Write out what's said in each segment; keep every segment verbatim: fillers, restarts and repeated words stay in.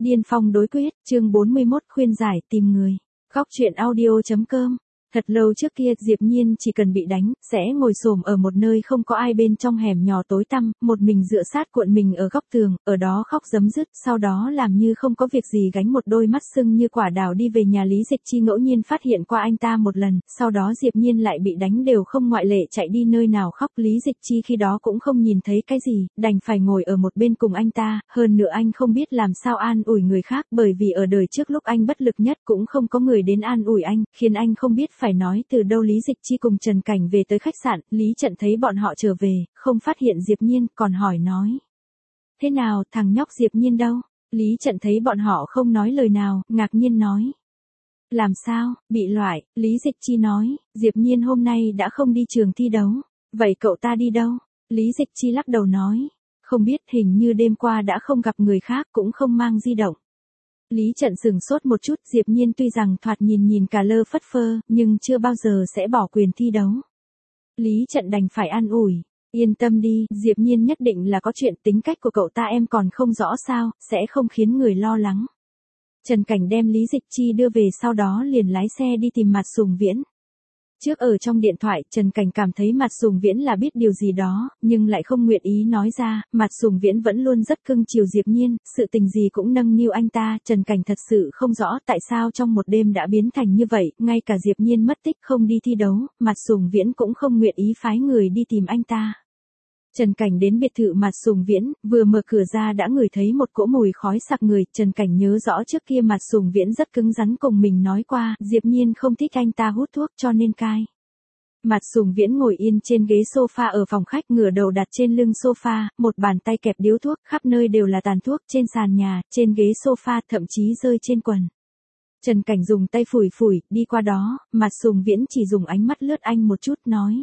Điên phong đối quyết, chương bốn mươi mốt khuyên giải tìm người. Góc truyện audio chấm com. Thật lâu trước kia, Diệp Nhiên chỉ cần bị đánh, sẽ ngồi xổm ở một nơi không có ai bên trong hẻm nhỏ tối tăm, một mình dựa sát cuộn mình ở góc tường, ở đó khóc rấm rứt, sau đó làm như không có việc gì gánh một đôi mắt sưng như quả đào đi về nhà. Lý Dịch Chi ngẫu nhiên phát hiện qua anh ta một lần, sau đó Diệp Nhiên lại bị đánh đều không ngoại lệ chạy đi nơi nào khóc. Lý Dịch Chi khi đó cũng không nhìn thấy cái gì, đành phải ngồi ở một bên cùng anh ta, hơn nữa anh không biết làm sao an ủi người khác, bởi vì ở đời trước lúc anh bất lực nhất cũng không có người đến an ủi anh, khiến anh không biết phải nói từ đâu. Lý Dịch Chi cùng Trần Cảnh về tới khách sạn, Lý Trận thấy bọn họ trở về, không phát hiện Diệp Nhiên, còn hỏi nói: thế nào, thằng nhóc Diệp Nhiên đâu? Lý Trận thấy bọn họ không nói lời nào, ngạc nhiên nói: làm sao, bị loại? Lý Dịch Chi nói: Diệp Nhiên hôm nay đã không đi trường thi đấu. Vậy cậu ta đi đâu? Lý Dịch Chi lắc đầu nói: không biết, hình như đêm qua đã không gặp người khác, cũng không mang di động. Lý Trận sửng sốt một chút, Diệp Nhiên tuy rằng thoạt nhìn nhìn cả lơ phất phơ, nhưng chưa bao giờ sẽ bỏ quyền thi đấu. Lý Trận đành phải an ủi: yên tâm đi, Diệp Nhiên nhất định là có chuyện, tính cách của cậu ta em còn không rõ sao, sẽ không khiến người lo lắng. Trần Cảnh đem Lý Dịch Chi đưa về, sau đó liền lái xe đi tìm Mạt Sùng Viễn. Trước ở trong điện thoại, Trần Cảnh cảm thấy Mạt Sùng Viễn là biết điều gì đó, nhưng lại không nguyện ý nói ra. Mạt Sùng Viễn vẫn luôn rất cưng chiều Diệp Nhiên, sự tình gì cũng nâng niu anh ta. Trần Cảnh thật sự không rõ tại sao trong một đêm đã biến thành như vậy, ngay cả Diệp Nhiên mất tích không đi thi đấu, Mạt Sùng Viễn cũng không nguyện ý phái người đi tìm anh ta. Trần Cảnh đến biệt thự Mạt Sùng Viễn, vừa mở cửa ra đã ngửi thấy một cỗ mùi khói sặc người. Trần Cảnh nhớ rõ trước kia Mạt Sùng Viễn rất cứng rắn cùng mình nói qua, Diệp Nhiên không thích anh ta hút thuốc cho nên cai. Mạt Sùng Viễn ngồi yên trên ghế sofa ở phòng khách, ngửa đầu đặt trên lưng sofa, một bàn tay kẹp điếu thuốc, khắp nơi đều là tàn thuốc, trên sàn nhà, trên ghế sofa, thậm chí rơi trên quần. Trần Cảnh dùng tay phủi phủi, đi qua đó, Mạt Sùng Viễn chỉ dùng ánh mắt lướt anh một chút, nói: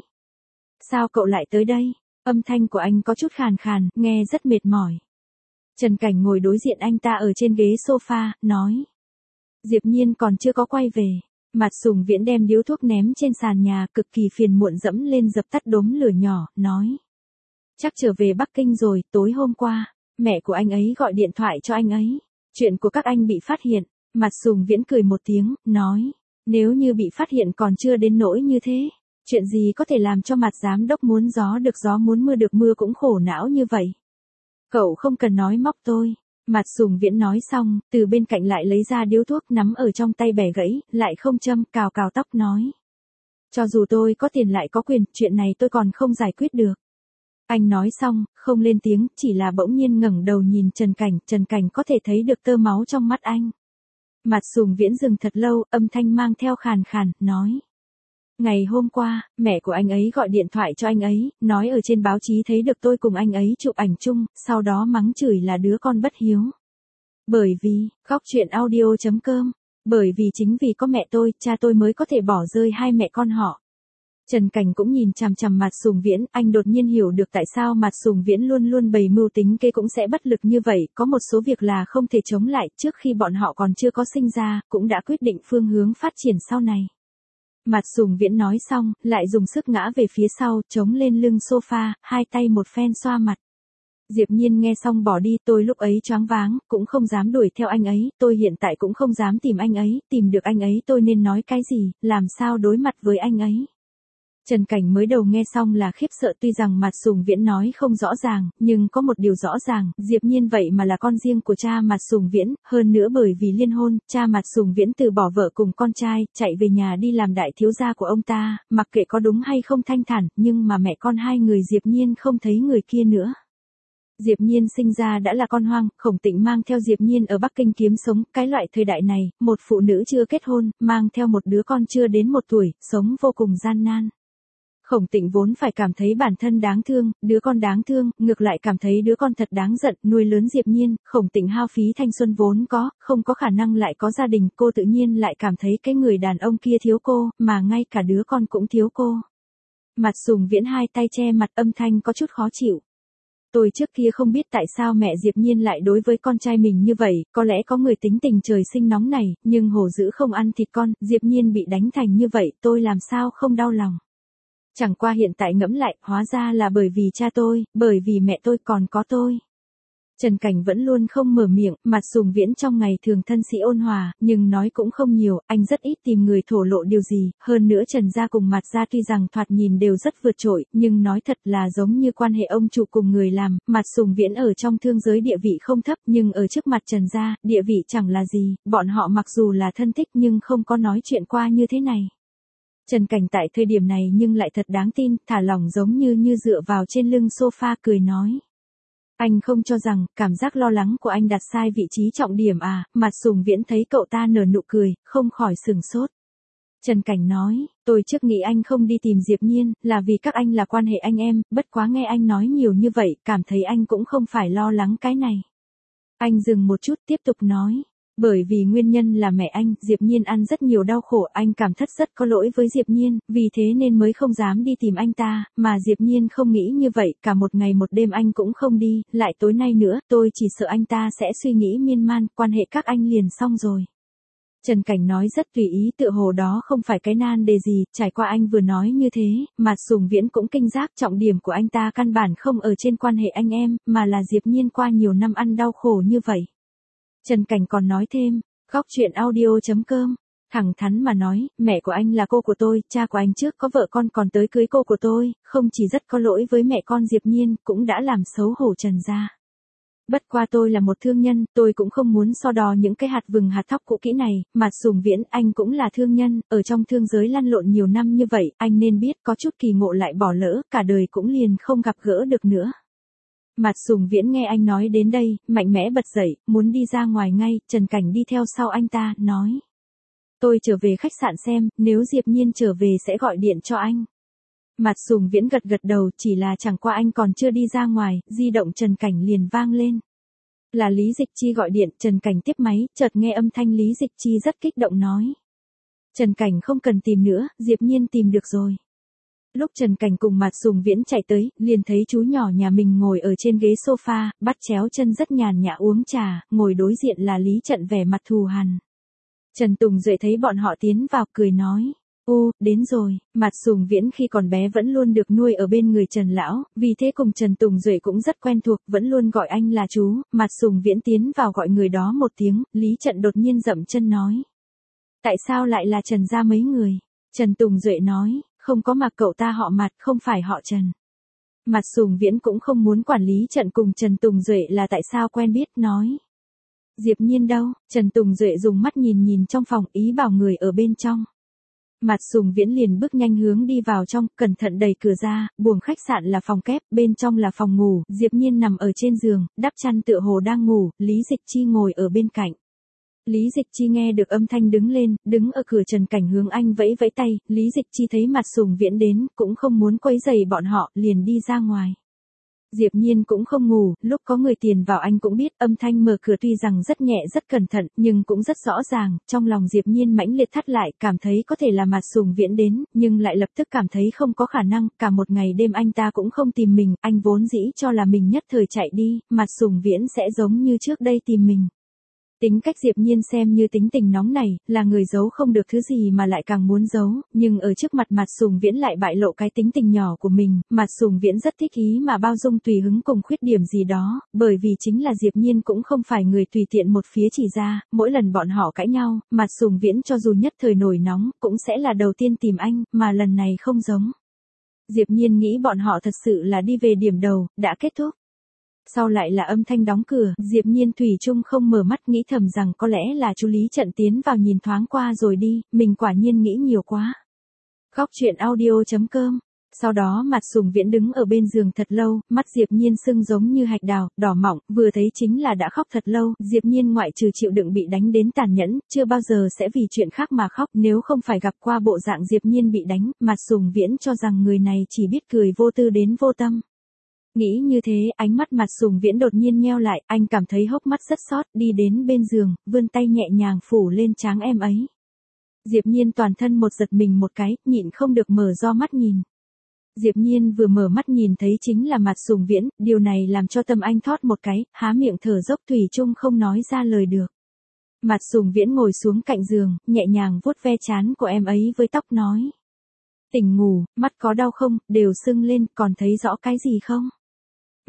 sao cậu lại tới đây? Âm thanh của anh có chút khàn khàn, nghe rất mệt mỏi. Trần Cảnh ngồi đối diện anh ta ở trên ghế sofa, nói: Diệp Nhiên còn chưa có quay về. Mạt Sùng Viễn đem điếu thuốc ném trên sàn nhà, cực kỳ phiền muộn dẫm lên dập tắt đốm lửa nhỏ, nói: chắc trở về Bắc Kinh rồi, tối hôm qua, mẹ của anh ấy gọi điện thoại cho anh ấy. Chuyện của các anh bị phát hiện. Mạt Sùng Viễn cười một tiếng, nói: nếu như bị phát hiện còn chưa đến nỗi như thế. Chuyện gì có thể làm cho Mạt giám đốc muốn gió được gió muốn mưa được mưa cũng khổ não như vậy? Cậu không cần nói móc tôi. Mạt Sùng Viễn nói xong, từ bên cạnh lại lấy ra điếu thuốc nắm ở trong tay bẻ gãy, lại không châm, cào cào tóc, nói: cho dù tôi có tiền lại có quyền, chuyện này tôi còn không giải quyết được. Anh nói xong, không lên tiếng, chỉ là bỗng nhiên ngẩng đầu nhìn Trần Cảnh, Trần Cảnh có thể thấy được tơ máu trong mắt anh. Mạt Sùng Viễn dừng thật lâu, âm thanh mang theo khàn khàn, nói: ngày hôm qua, mẹ của anh ấy gọi điện thoại cho anh ấy, nói ở trên báo chí thấy được tôi cùng anh ấy chụp ảnh chung, sau đó mắng chửi là đứa con bất hiếu. Bởi vì, góc truyện audio chấm com, bởi vì chính vì có mẹ tôi, cha tôi mới có thể bỏ rơi hai mẹ con họ. Trần Cảnh cũng nhìn chằm chằm Mạt Sùng Viễn, anh đột nhiên hiểu được tại sao Mạt Sùng Viễn luôn luôn bày mưu tính kế cũng sẽ bất lực như vậy, có một số việc là không thể chống lại, trước khi bọn họ còn chưa có sinh ra, cũng đã quyết định phương hướng phát triển sau này. Mạt Sùng Viễn nói xong, lại dùng sức ngã về phía sau, chống lên lưng sofa, hai tay một phen xoa mặt. Diệp Nhiên nghe xong bỏ đi, tôi lúc ấy choáng váng, cũng không dám đuổi theo anh ấy, tôi hiện tại cũng không dám tìm anh ấy, tìm được anh ấy tôi nên nói cái gì, làm sao đối mặt với anh ấy. Trần Cảnh mới đầu nghe xong là khiếp sợ, tuy rằng Mạt Sùng Viễn nói không rõ ràng, nhưng có một điều rõ ràng, Diệp Nhiên vậy mà là con riêng của cha Mạt Sùng Viễn, hơn nữa bởi vì liên hôn, cha Mạt Sùng Viễn từ bỏ vợ cùng con trai, chạy về nhà đi làm đại thiếu gia của ông ta, mặc kệ có đúng hay không thanh thản, nhưng mà mẹ con hai người Diệp Nhiên không thấy người kia nữa. Diệp Nhiên sinh ra đã là con hoang, Khổng Tịnh mang theo Diệp Nhiên ở Bắc Kinh kiếm sống, cái loại thời đại này, một phụ nữ chưa kết hôn, mang theo một đứa con chưa đến một tuổi, sống vô cùng gian nan. Khổng Tịnh vốn phải cảm thấy bản thân đáng thương, đứa con đáng thương, ngược lại cảm thấy đứa con thật đáng giận, nuôi lớn Diệp Nhiên, Khổng Tịnh hao phí thanh xuân vốn có, không có khả năng lại có gia đình, cô tự nhiên lại cảm thấy cái người đàn ông kia thiếu cô, mà ngay cả đứa con cũng thiếu cô. Mạt Sùng Viễn hai tay che mặt, âm thanh có chút khó chịu. Tôi trước kia không biết tại sao mẹ Diệp Nhiên lại đối với con trai mình như vậy, có lẽ có người tính tình trời sinh nóng này, nhưng hổ dữ không ăn thịt con, Diệp Nhiên bị đánh thành như vậy, tôi làm sao không đau lòng. Chẳng qua hiện tại ngẫm lại, hóa ra là bởi vì cha tôi, bởi vì mẹ tôi còn có tôi. Trần Cảnh vẫn luôn không mở miệng, Mạt Sùng Viễn trong ngày thường thân sĩ ôn hòa, nhưng nói cũng không nhiều, anh rất ít tìm người thổ lộ điều gì, hơn nữa Trần gia cùng Mạt gia tuy rằng thoạt nhìn đều rất vượt trội, nhưng nói thật là giống như quan hệ ông chủ cùng người làm, Mạt Sùng Viễn ở trong thương giới địa vị không thấp, nhưng ở trước mặt Trần gia, địa vị chẳng là gì, bọn họ mặc dù là thân thích nhưng không có nói chuyện qua như thế này. Trần Cảnh tại thời điểm này nhưng lại thật đáng tin, thả lỏng giống như như dựa vào trên lưng sofa cười nói. Anh không cho rằng, cảm giác lo lắng của anh đặt sai vị trí trọng điểm à, Mạt Sùng Viễn thấy cậu ta nở nụ cười, không khỏi sừng sốt. Trần Cảnh nói, tôi trước nghĩ anh không đi tìm Diệp Nhiên, là vì các anh là quan hệ anh em, bất quá nghe anh nói nhiều như vậy, cảm thấy anh cũng không phải lo lắng cái này. Anh dừng một chút tiếp tục nói. Bởi vì nguyên nhân là mẹ anh, Diệp Nhiên ăn rất nhiều đau khổ, anh cảm thất rất có lỗi với Diệp Nhiên, vì thế nên mới không dám đi tìm anh ta, mà Diệp Nhiên không nghĩ như vậy, cả một ngày một đêm anh cũng không đi, lại tối nay nữa, tôi chỉ sợ anh ta sẽ suy nghĩ miên man, quan hệ các anh liền xong rồi. Trần Cảnh nói rất tùy ý, tựa hồ đó không phải cái nan đề gì, trải qua anh vừa nói như thế, Mạt Sùng Viễn cũng kinh giác trọng điểm của anh ta căn bản không ở trên quan hệ anh em, mà là Diệp Nhiên qua nhiều năm ăn đau khổ như vậy. Trần Cảnh còn nói thêm, góc chuyện audio chấm com, thẳng thắn mà nói, mẹ của anh là cô của tôi, cha của anh trước có vợ con còn tới cưới cô của tôi, không chỉ rất có lỗi với mẹ con Diệp Nhiên, cũng đã làm xấu hổ Trần gia. Bất qua tôi là một thương nhân, tôi cũng không muốn so đo những cái hạt vừng hạt thóc cũ kỹ này, Mạt Sùng Viễn, anh cũng là thương nhân, ở trong thương giới lăn lộn nhiều năm như vậy, anh nên biết có chút kỳ ngộ lại bỏ lỡ, cả đời cũng liền không gặp gỡ được nữa. Mạt Sùng Viễn nghe anh nói đến đây, mạnh mẽ bật dậy, muốn đi ra ngoài ngay, Trần Cảnh đi theo sau anh ta, nói. Tôi trở về khách sạn xem, nếu Diệp Nhiên trở về sẽ gọi điện cho anh. Mạt Sùng Viễn gật gật đầu, chỉ là chẳng qua anh còn chưa đi ra ngoài, di động Trần Cảnh liền vang lên. Là Lý Dịch Chi gọi điện, Trần Cảnh tiếp máy, chợt nghe âm thanh Lý Dịch Chi rất kích động nói. Trần Cảnh không cần tìm nữa, Diệp Nhiên tìm được rồi. Lúc Trần Cảnh cùng Mạt Sùng Viễn chạy tới, liền thấy chú nhỏ nhà mình ngồi ở trên ghế sofa, bắt chéo chân rất nhàn nhã uống trà, ngồi đối diện là Lý Trận vẻ mặt thù hằn. Trần Tùng Duệ thấy bọn họ tiến vào, cười nói. Ô, đến rồi, Mạt Sùng Viễn khi còn bé vẫn luôn được nuôi ở bên người Trần Lão, vì thế cùng Trần Tùng Duệ cũng rất quen thuộc, vẫn luôn gọi anh là chú, Mạt Sùng Viễn tiến vào gọi người đó một tiếng, Lý Trận đột nhiên dậm chân nói. Tại sao lại là Trần gia mấy người? Trần Tùng Duệ nói, không có mà cậu ta họ Mạt, không phải họ Trần. Mạt Sùng Viễn cũng không muốn quản lý Trận cùng Trần Tùng Duệ là tại sao quen biết, nói. Diệp Nhiên đâu? Trần Tùng Duệ dùng mắt nhìn nhìn trong phòng, ý bảo người ở bên trong. Mạt Sùng Viễn liền bước nhanh hướng đi vào trong, cẩn thận đẩy cửa ra, buồng khách sạn là phòng kép, bên trong là phòng ngủ, Diệp Nhiên nằm ở trên giường, đắp chăn tựa hồ đang ngủ, Lý Dịch Chi ngồi ở bên cạnh. Lý Dịch Chi nghe được âm thanh đứng lên, đứng ở cửa Trần Cảnh hướng anh vẫy vẫy tay, Lý Dịch Chi thấy Mạt Sùng Viễn đến, cũng không muốn quấy rầy bọn họ, liền đi ra ngoài. Diệp Nhiên cũng không ngủ, lúc có người tiền vào anh cũng biết, âm thanh mở cửa tuy rằng rất nhẹ rất cẩn thận, nhưng cũng rất rõ ràng, trong lòng Diệp Nhiên mãnh liệt thắt lại, cảm thấy có thể là Mạt Sùng Viễn đến, nhưng lại lập tức cảm thấy không có khả năng, cả một ngày đêm anh ta cũng không tìm mình, anh vốn dĩ cho là mình nhất thời chạy đi, Mạt Sùng Viễn sẽ giống như trước đây tìm mình. Tính cách Diệp Nhiên xem như tính tình nóng này, là người giấu không được thứ gì mà lại càng muốn giấu, nhưng ở trước mặt Mạt Sùng Viễn lại bại lộ cái tính tình nhỏ của mình, Mạt Sùng Viễn rất thích ý mà bao dung tùy hứng cùng khuyết điểm gì đó, bởi vì chính là Diệp Nhiên cũng không phải người tùy tiện một phía chỉ ra, mỗi lần bọn họ cãi nhau, Mạt Sùng Viễn cho dù nhất thời nổi nóng, cũng sẽ là đầu tiên tìm anh, mà lần này không giống. Diệp Nhiên nghĩ bọn họ thật sự là đi về điểm đầu, đã kết thúc. Sau lại là âm thanh đóng cửa, Diệp Nhiên thủy chung không mở mắt, nghĩ thầm rằng có lẽ là chú Lý Trận tiến vào nhìn thoáng qua rồi đi, mình quả nhiên nghĩ nhiều quá. Góc chuyện audio chấm com. Sau đó Mạt Sùng Viễn đứng ở bên giường thật lâu, mắt Diệp Nhiên sưng giống như hạch đào, đỏ mọng, vừa thấy chính là đã khóc thật lâu, Diệp Nhiên ngoại trừ chịu đựng bị đánh đến tàn nhẫn, chưa bao giờ sẽ vì chuyện khác mà khóc, nếu không phải gặp qua bộ dạng Diệp Nhiên bị đánh, Mạt Sùng Viễn cho rằng người này chỉ biết cười vô tư đến vô tâm. Nghĩ như thế, ánh mắt Mạt Sùng Viễn đột nhiên nheo lại, anh cảm thấy hốc mắt rất xót, đi đến bên giường, vươn tay nhẹ nhàng phủ lên trán em ấy. Diệp Nhiên toàn thân một giật mình một cái, nhịn không được mở do mắt nhìn. Diệp Nhiên vừa mở mắt nhìn thấy chính là Mạt Sùng Viễn, điều này làm cho tâm anh thót một cái, há miệng thở dốc thủy chung không nói ra lời được. Mạt Sùng Viễn ngồi xuống cạnh giường, nhẹ nhàng vuốt ve trán của em ấy với tóc nói. Tỉnh ngủ, mắt có đau không, đều sưng lên, còn thấy rõ cái gì không?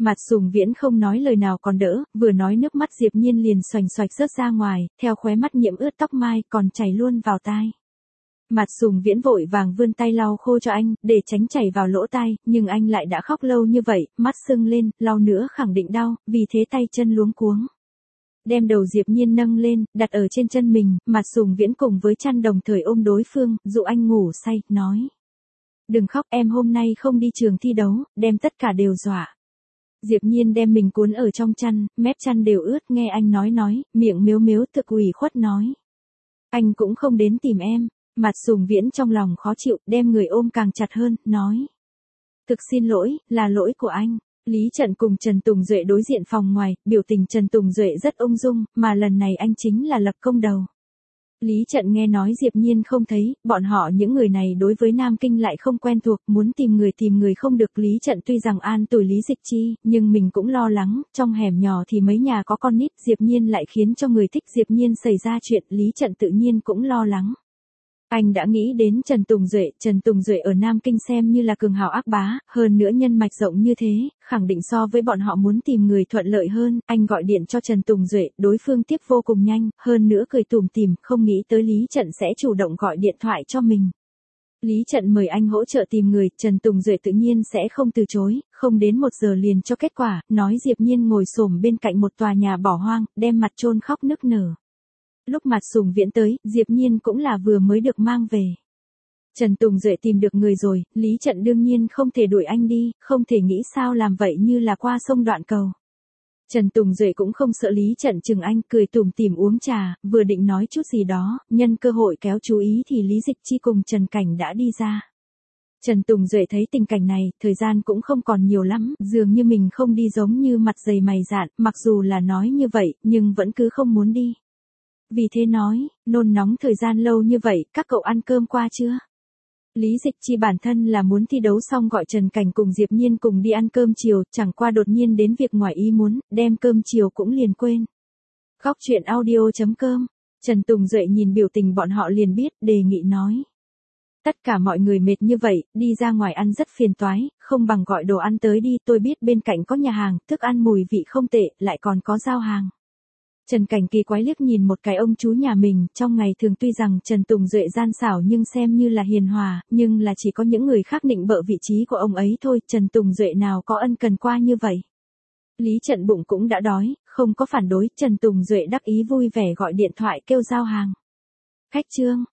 Mặt Sùng Viễn không nói lời nào còn đỡ, vừa nói nước mắt Diệp Nhiên liền xoành xoạch rớt ra ngoài, theo khóe mắt nhiễm ướt tóc mai còn chảy luôn vào tai. Mặt Sùng Viễn vội vàng vươn tay lau khô cho anh, để tránh chảy vào lỗ tai, nhưng anh lại đã khóc lâu như vậy, mắt sưng lên, lau nữa khẳng định đau, vì thế tay chân luống cuống. Đem đầu Diệp Nhiên nâng lên, đặt ở trên chân mình, Mặt Sùng Viễn cùng với chăn đồng thời ôm đối phương, dụ anh ngủ say, nói. Đừng khóc, em hôm nay không đi trường thi đấu, đem tất cả đều dọa. Diệp Nhiên đem mình cuốn ở trong chăn, mép chăn đều ướt, nghe anh nói nói, miệng mếu mếu thực ủy khuất nói. Anh cũng không đến tìm em. Mặt Sùng Viễn trong lòng khó chịu, đem người ôm càng chặt hơn, nói. Thực xin lỗi, là lỗi của anh. Lý Trận cùng Trần Tùng Duệ đối diện phòng ngoài, biểu tình Trần Tùng Duệ rất ung dung, mà lần này anh chính là lập công đầu. Lý Trận nghe nói Diệp Nhiên không thấy, bọn họ những người này đối với Nam Kinh lại không quen thuộc, muốn tìm người tìm người không được. Lý Trận tuy rằng an tuổi Lý Dịch Chi, nhưng mình cũng lo lắng, trong hẻm nhỏ thì mấy nhà có con nít, Diệp Nhiên lại khiến cho người thích Diệp Nhiên xảy ra chuyện, Lý Trận tự nhiên cũng lo lắng. Anh đã nghĩ đến Trần Tùng Duệ, Trần Tùng Duệ ở Nam Kinh xem như là cường hào ác bá, hơn nữa nhân mạch rộng như thế, khẳng định so với bọn họ muốn tìm người thuận lợi hơn, anh gọi điện cho Trần Tùng Duệ, đối phương tiếp vô cùng nhanh, hơn nữa cười tủm tỉm, không nghĩ tới Lý Trận sẽ chủ động gọi điện thoại cho mình. Lý Trận mời anh hỗ trợ tìm người, Trần Tùng Duệ tự nhiên sẽ không từ chối, không đến một giờ liền cho kết quả, nói Diệp Nhiên ngồi xổm bên cạnh một tòa nhà bỏ hoang, đem mặt chôn khóc nức nở. Lúc Mặt Sùng Viễn tới, Diệp Nhiên cũng là vừa mới được mang về. Trần Tùng Duệ tìm được người rồi, Lý Trận đương nhiên không thể đuổi anh đi, không thể nghĩ sao làm vậy như là qua sông đoạn cầu. Trần Tùng Duệ cũng không sợ Lý Trận chừng anh, cười tủm tỉm uống trà, vừa định nói chút gì đó, nhân cơ hội kéo chú ý thì Lý Dịch Chi cùng Trần Cảnh đã đi ra. Trần Tùng Duệ thấy tình cảnh này, thời gian cũng không còn nhiều lắm, dường như mình không đi giống như mặt dày mày dạn, mặc dù là nói như vậy, nhưng vẫn cứ không muốn đi. Vì thế nói, nôn nóng thời gian lâu như vậy, các cậu ăn cơm qua chưa? Lý Dịch Chi bản thân là muốn thi đấu xong gọi Trần Cảnh cùng Diệp Nhiên cùng đi ăn cơm chiều, chẳng qua đột nhiên đến việc ngoài ý muốn, đem cơm chiều cũng liền quên. Góc truyện audio chấm com, Trần Tùng Duệ nhìn biểu tình bọn họ liền biết, đề nghị nói. Tất cả mọi người mệt như vậy, đi ra ngoài ăn rất phiền toái, không bằng gọi đồ ăn tới đi, tôi biết bên cạnh có nhà hàng, thức ăn mùi vị không tệ, lại còn có giao hàng. Trần Cảnh kỳ quái liếc nhìn một cái ông chú nhà mình, trong ngày thường tuy rằng Trần Tùng Duệ gian xảo nhưng xem như là hiền hòa, nhưng là chỉ có những người khác định bợ vị trí của ông ấy thôi, Trần Tùng Duệ nào có ân cần qua như vậy. Lý Trận bụng cũng đã đói, không có phản đối, Trần Tùng Duệ đắc ý vui vẻ gọi điện thoại kêu giao hàng. Khách trương,